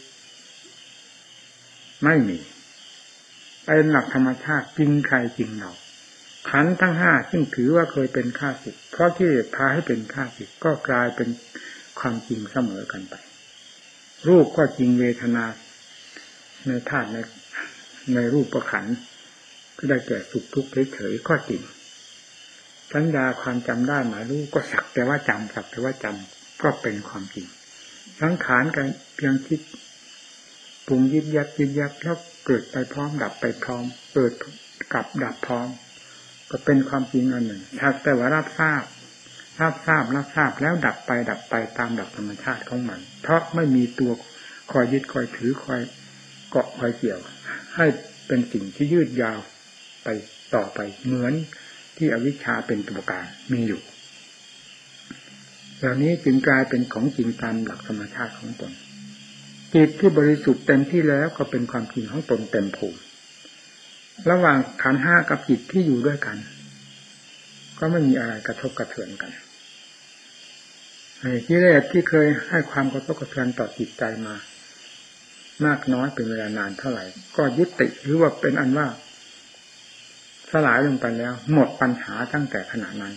S1: ไม่มีเป็นหลักธรรมชาติจริงใครจริงเราขันธ์ทั้งห้าซึ่งถือว่าเคยเป็นข้าศึกเพราะที่พาให้เป็นข้าศึกก็กลายเป็นความจริงเสมอกันไปรูปก็จริงเวทนาในธาตุในรูปประขันธ์ก็ได้แก่สุขทุกข์เฉยๆก็จริงสัญญาความจำได้หมายรู้ก็สักแต่ว่าจำสักแต่ว่าจำก็เป็นความจริงสังขารกันเพียงคิดปรุงยิบยับแล้วเกิดไปพร้อมดับไปพร้อมเกิดกับดับพร้อมก็เป็นความจริงอันหนึ่งสักแต่ว่ารับทราบแล้วดับไปตามดับธรรมชาติของมันเพราะไม่มีตัวคอยยึดคอยถือคอยเกาะคอยเกี่ยวให้เป็นสิ่งที่ยืดยาวไปต่อไปเหมือนที่อวิชชาเป็นตัวการมีอยู่เหล่านี้จึงกลายเป็นของจริงตามหลักธรรมชาติของตนจิตที่บริสุทธิ์เต็มที่แล้วก็เป็นความจริงของตนเต็มภูมิระหว่างขันธ์ห้ากับจิตที่อยู่ด้วยกันก็ไม่มีอะไรกระทบกระเทือนกันกิเลสที่เคยให้ความกระทบกระเทือนต่อจิตใจมามากน้อยเป็นเวลานานเท่าไหร่ก็ยุติหรือว่าเป็นอันว่าสลายลงไปแล้วหมดปัญหาตั้งแต่ขณะนั้น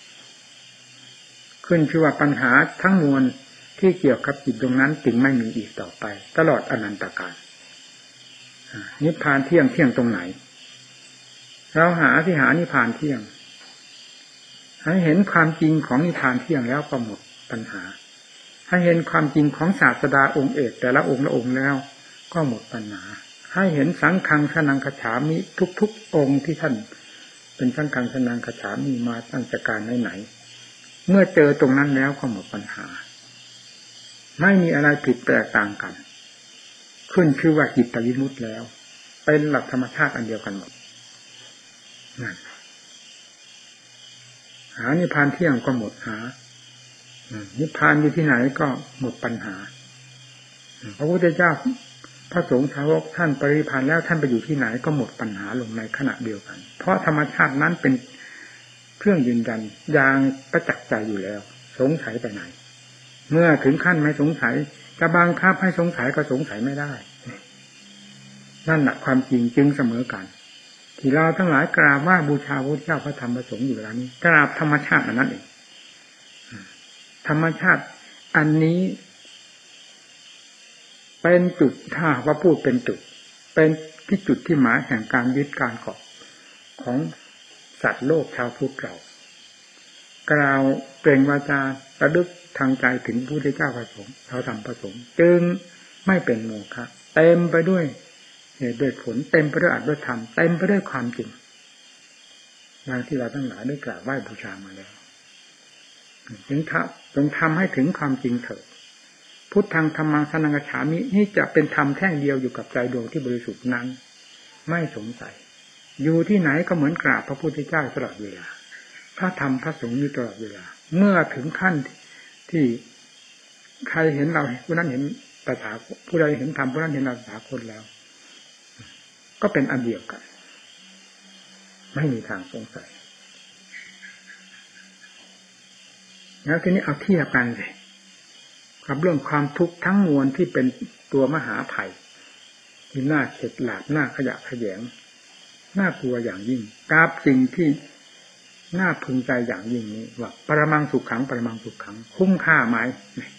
S1: ขึ้นชื่อว่าปัญหาทั้งมวลที่เกี่ยวกับจิตตรงนั้นจึงไม่มีอีกต่อไปตลอดอนันตกาลนิพพานเที่ยงตรงไหนเราหานิพพานเที่ยงให้เห็นความจริงของนิพพานเที่ยงแล้วก็หมดปัญหาให้เห็นความจริงของศาสดาองค์เอกแต่ละองค์แล้วก็หมดปัญหาให้เห็นสังฆังสนังคัจฉามิทุกๆองค์ที่ท่านเป็นสังฆังสนังคัจฉามิมาตั้งแต่การไหนเมื่อเจอตรงนั้นแล้วก็หมดปัญหาไม่มีอะไรผิดแปลกต่างกันขึ้นชื่อว่าจิตวิมุตติแล้วเป็นหลักธรรมชาติอันเดียวกันหมดนั่นหานิพพานเที่ยงก็หมดหานิพพานอยู่ที่ไหนก็หมดปัญหาพระพุทธเจ้าพระสงฆ์สาวกท่านปรินิพพานแล้วท่านไปอยู่ที่ไหนก็หมดปัญหาลงในขณะเดียวกันเพราะธรรมชาตินั้นเป็นเครื่องยืนยันอย่างประจักษ์ใจอยู่แล้วสงสัยไปไหนเมื่อถึงขั้นไม่สงสัยจะบังคับให้สงสัยก็สงสัยไม่ได้นั่นแหละความจริงจึงเสมอกันที่เราทั้งหลายกราบไหว้บูชาพระพุทธเจ้าพระธรรมพระสงฆ์อยู่แล้วนี้กราบธรรมชาติอันนั้นเองธรรมชาติอันนี้เป็นจุดถ้าว่าพูดเป็นจุดเป็นที่จุดที่หมายแห่งการยึดการเกาะของสัตว์โลกชาวพุทธเรากล่าวเปล่งวาจาระลึกทางใจถึงพระพุทธเจ้าพระสงฆ์เราทำพระสงฆ์จึงไม่เป็นโมฆะเต็มไปด้วยเหตุด้วยผลเต็มไปด้วยอรรถด้วยธรรมเต็มไปด้วยความจริงอย่างที่เราทั้งหลายได้กราบไหว้บูชามาแล้วจงทำให้ถึงความจริงเถิดพุทธังธัมมังสรณังคัจฉามินี่จะเป็นธรรมแท่งเดียวอยู่กับใจดวงที่บริสุทธิ์นั้นไม่สงสัยอยู่ที่ไหนก็เหมือนกราบพระพุทธเจ้าตลอดเวลาพระธรรมพระสงฆ์อยู่ตลอดเวลาเมื่อถึงขั้นที่ใครเห็นเราผู้นั้นเห็นตถาคตผู้ใดเห็นธรรมผู้นั้นเห็นตถาคตแล้วก็เป็นอันเดียวกันไม่มีทางสงสัยแล้วทีนี้เอาเทียบกันเลยกับเรื่องความทุกข์ทั้งมวลที่เป็นตัวมหาภัยที่น่าเข็ดหลาบน่าขยะแขยงน่ากลัวอย่างยิ่งกับสิ่งที่น่าพึงใจอย่างยิ่งนี้ว่าปรมังสุขขังปรมังสุขขังคุ้มค่าไหม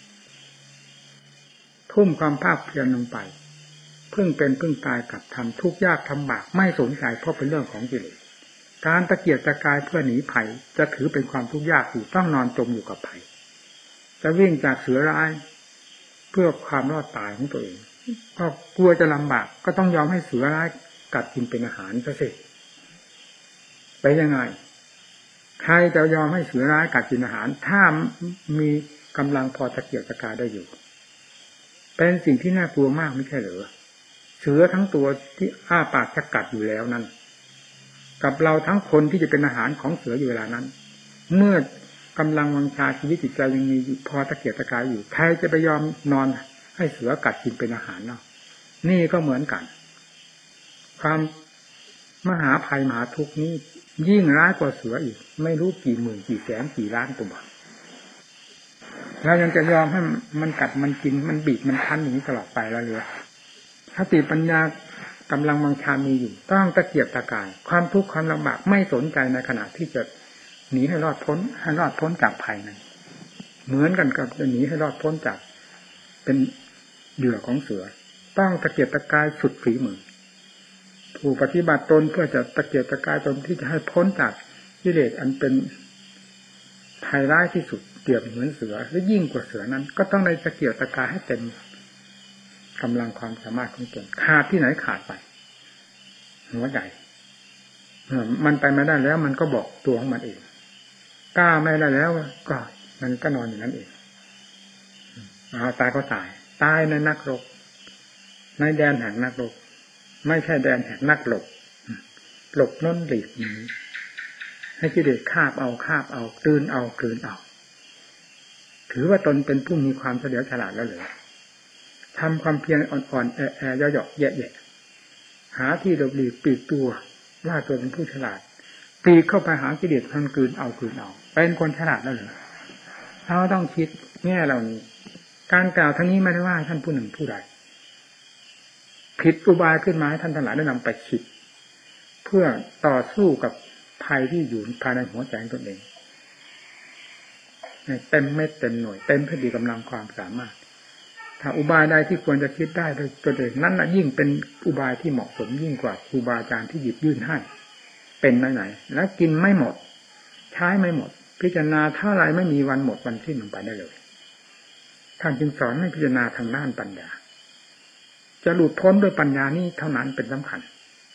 S1: ทุ่มความภาคเพียรลงไปเพิ่งเป็นเพิ่งตายกับทำทุกข์ยากทำบากไม่สนใจเพราะเป็นเรื่องของกิเลสการตะเกียกตะกายเพื่อหนีภัยจะถือเป็นความทุกข์ยากอยู่ต้องนอนจมอยู่กับภัยจะวิ่งจากเสือร้ายเพื่อความรอดตายของตัวเองก็กลัวจะลำบากก็ต้องยอมให้เสือร้ายกัดกินเป็นอาหารซะสิไปยังไงใครจะยอมให้เสือร้ายกัดกินอาหารถ้ามีกำลังพอตะเกียกตะกายได้อยู่เป็นสิ่งที่น่ากลัวมากไม่ใช่เหรอเสือทั้งตัวที่อ้าปากจะกัดอยู่แล้วนั่นกับเราทั้งคนที่จะเป็นอาหารของเสืออยู่เวลานั้นเมื่อกำลังวังชาชีวิตจิตใจยังมีพอตะเกียกตะกายอยู่ใครจะไปยอมนอนให้เสือกัดกินเป็นอาหารเนาะนี่ก็เหมือนกันความมหาภัยมหาทุกข์นี้ยิ่งร้ายกว่าเสืออีกไม่รู้กี่หมื่นกี่แสนกี่ล้านตัวเรายังจะยอมให้มันกัดมันกินมันบีบมันคั้นอย่างนี้ตลอดไปแล้วหรือสติปัญญากำลังวังชามีอยู่ต้องตะเกียกตะกายความทุกข์ความลำบากไม่สนใจในขณะที่จะหนีให้รอดพ้นจากภัยนั้นเหมือนกันกับจะหนีให้รอดพ้นจากเป็นเหยื่อของเสือต้องตะเกียกตะกายสุดฝีมือผู้ปฏิบัติตนเพื่อจะตะเกียกตะกายตนที่จะให้พ้นจากกิเลสอันเป็นภัยร้ายที่สุดเปรียบเหมือนเสือหรือยิ่งกว่าเสือนั้นก็ต้องได้ตะเกียกตะกายให้เต็มกำลังความสามารถของตนขาดที่ไหนขาดไปหัวใจมันไปไม่ได้แล้วมันก็บอกตัวของมันเองกล้าไม่ได้แล้วก็มันก็นอนอยู่นั่นเองตายก็ตายในนักรบในแดนแห่งนักรบไม่ใช่แดนแห่งนักหลบน้นหลีกหนีให้กิเลสคาบเอากลืนเอาถือว่าตนเป็นผู้มีความเฉลียวฉลาดแล้วเหรอทำความเพียรอ่อนๆแย่ๆแย่ๆหาที่หลบหลีกปีกตัวว่าตัวเป็นผู้ฉลาดปีกเข้าไปหากิเลสทันกลืนเอาเป็นคนฉลาดแล้วเหรอเราต้องคิดแง่เหล่านี้การกล่าวทั้งนี้ไม่ได้ว่าท่านผู้หนึ่งผู้ใดผิดอุบายขึ้นมาให้ท่านทั้งหลายได้นำไปคิดเพื่อต่อสู้กับภัยที่อยู่ภายในหัวใจของตนเองเต็มเม็ดเต็มหน่วยเต็มพอดีกำลังความสามารถถ้าอุบายใดที่ควรจะคิดได้โดยตัวเองนั้นยิ่งเป็นอุบายที่เหมาะสมยิ่งกว่าครูบาอาจารย์ที่หยิบยื่นให้เป็นไหนแล้วกินไม่หมดใช้ไม่หมดพิจารณาเท่าไรไม่มีวันหมดวันสิ้นลงไปได้เลยท่านจึงสอนให้พิจารณาทางด้านปัญญาจะหลุดพ้นด้วยปัญญานี้เท่านั้นเป็นสำคัญ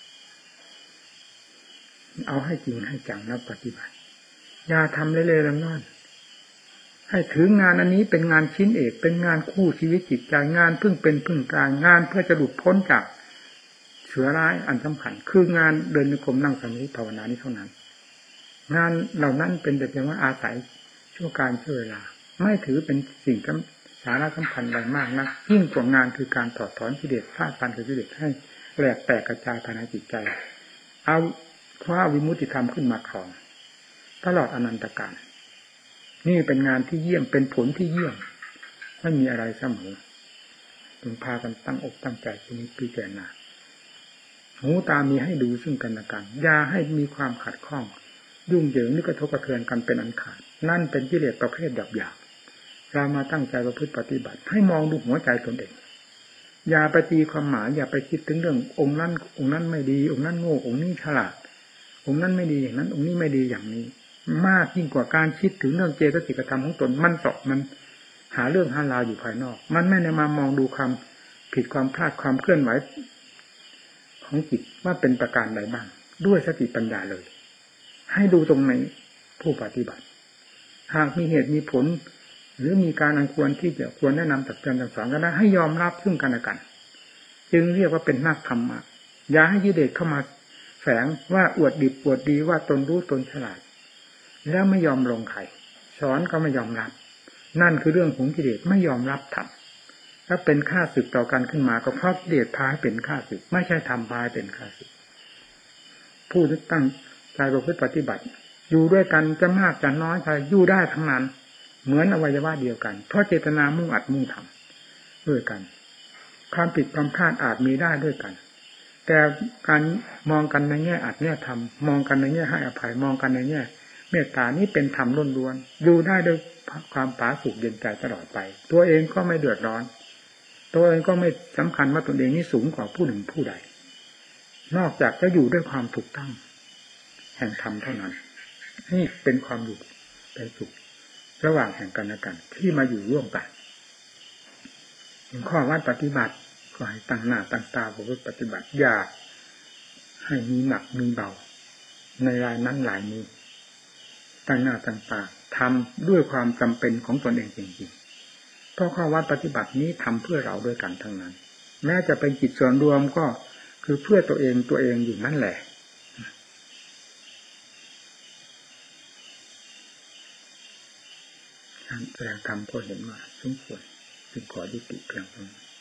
S1: เอาให้จริงให้จังแล้วปฏิบัติอย่าทำเล่ๆล่อนๆให้ถืองานอันนี้เป็นงานชิ้นเอกเป็นงานคู่ชีวิตจิตใจงานพึ่งเป็นพึ่งกลางงานเพื่อจะหลุดพ้นจากเสือร้ายอันสำคัญคืองานเดินจงกรมนั่งสมาธิภาวนานี้เท่านั้นงานเหล่านั้นเป็นแต่เพียงว่าอาศัยชั่วการชั่วเวลาไม่ถือเป็นสิ่งสาระสำคัญอะไรมากนักยิ่งกว่างานคือการถอดถอนกิเลสฆ่าฟันกิเลสให้แหลกแตกกระจายภายในจิตใจเอาคว้าวิมุตติธรรมขึ้นมาครองตลอดอนันตกาลนี่เป็นงานที่เยี่ยมเป็นผลที่เยี่ยมไม่มีอะไรเสมอถึงพากันตั้งอกตั้งใจที่นี้พิจารณาหูตามีให้ดูซึ่งกันและกันอย่าให้มีความขัดข้องยุ่งเหยิงนึกกระทบกระเทือนกันเป็นอันขาดนั่นเป็นกิเลสประเภทหยาบๆเรามาตั้งใจประพฤติปฏิบัติให้มองดูหัวใจตนเองอย่าไปตีความหมายอย่าไปคิดถึงเรื่ององค์นั้นไม่ดีองค์นั้นโง่องค์นี้ฉลาดองค์นั้นไม่ดีอย่างนั้นองค์นี้ไม่ดีอย่างนี้มากยิ่งกว่าการคิดถึงเรื่องเจตสิกธรรมของตนมันสอบมันหาเรื่องหาราวอยู่ภายนอกมันไม่ได้มามองดูความผิดความพลาดความเคลื่อนไหวของจิตว่าเป็นประการใดบ้างด้วยสติปัญญาเลยให้ดูตรงในผู้ปฏิบัติหากมีเหตุมีผลหรือมีการอันควรที่จะควรแนะนำตักเตือนสั่งสอนกันได้ให้ยอมรับซึ่งกันและกันจึงเรียกว่าเป็นนักธรรมะอย่าให้กิเลสเข้ามาแฝงว่าอวดดีอวดดีว่าตนรู้ตนฉลาดแล้วไม่ยอมลงใครสอนก็ไม่ยอมรับนั่นคือเรื่องของกิเลสไม่ยอมรับธรรมถ้าเป็นข้าศึกต่อกันขึ้นมาก็เพราะกิเลสพาให้เป็นข้าศึกไม่ใช่ธรรมพาให้เป็นข้าศึกผู้ที่ตั้งใจประพฤติปฏิบัติอยู่ด้วยกันจะมากจะน้อยใครอยู่ได้ทั้งนั้นเหมือนอวัยวะเดียวกันเพราะเจตนามุ่งอัดมุ่งทำด้วยกันความผิดความพลาดอาจมีได้ด้วยกันแต่การมองกันในแง่อัดแง่ทำมองกันในแง่ให้อภัยมองกันในแง่เมตตานี้เป็นธรรมล้วนๆอยู่ได้ด้วยความผาสุกเย็นใจตลอดไปตัวเองก็ไม่เดือดร้อนตัวเองก็ไม่สำคัญว่าตนเองนี้สูงกว่าผู้หนึ่งผู้ใดนอกจากจะอยู่ด้วยความถูกต้องแห่งธรรมเท่านั้นนี่เป็นความอยู่เป็นสุขระหว่างแห่งกันและกันที่มาอยู่ร่วมกันข้อวัดปฏิบัติก็ให้ตั้งหน้าตั้งตาประพฤติปฏิบัติอย่าให้มีหนักมีเบาในรายนั้นหลายนี้ตั้งหน้าตั้งตาทำด้วยความจำเป็นของตนเองจริงๆเพราะข้อวัดปฏิบัตินี้ทำเพื่อเราด้วยกันทั้งนั้นแม้จะเป็นจิตส่วนรวมก็คือเพื่อตัวเองอยู่นั่นแหละการแสดงธรรมก็เห็นว่าสมควรจึงขอยุติเพียงเท่านี้